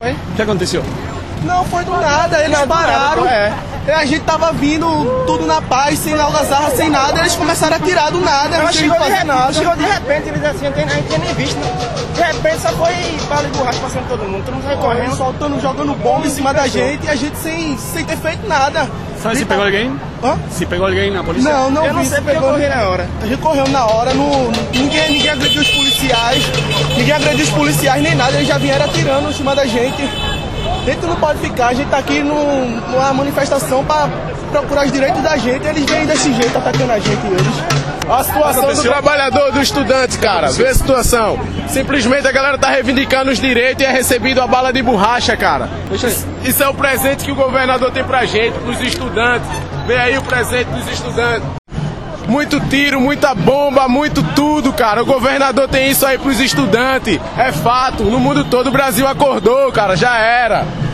O que aconteceu? Não, foi do nada, eles pararam. A gente tava vindo tudo na paz, sem algazarra, sem nada, eles começaram a tirar do nada. Ela chegou de repente, eles assim, a gente tinha nem visto. De repente só foi bala de borracha passando todo mundo sai correndo. Soltando, jogando bomba em cima da gente e a gente sem ter feito nada. Sabe se pegou alguém? Hã? Se pegou alguém na polícia? Não, eu não sei porque eu corri na hora. A gente correu na hora, ninguém agrediu os policiais, nem nada, eles já vieram atirando em cima da gente. A gente não pode ficar, a gente tá aqui numa manifestação para procurar os direitos da gente, eles vêm desse jeito atacando a gente, eles. A situação do trabalhador, do estudante, cara, vê a situação. Simplesmente a galera tá reivindicando os direitos e é recebido a bala de borracha, cara. Isso é o presente que o governador tem pra gente, pros estudantes. Vê aí o presente dos estudantes. Muito tiro, muita bomba, muito tudo, cara. O governador tem isso aí pros estudantes. É fato. No mundo todo o Brasil acordou, cara. Já era.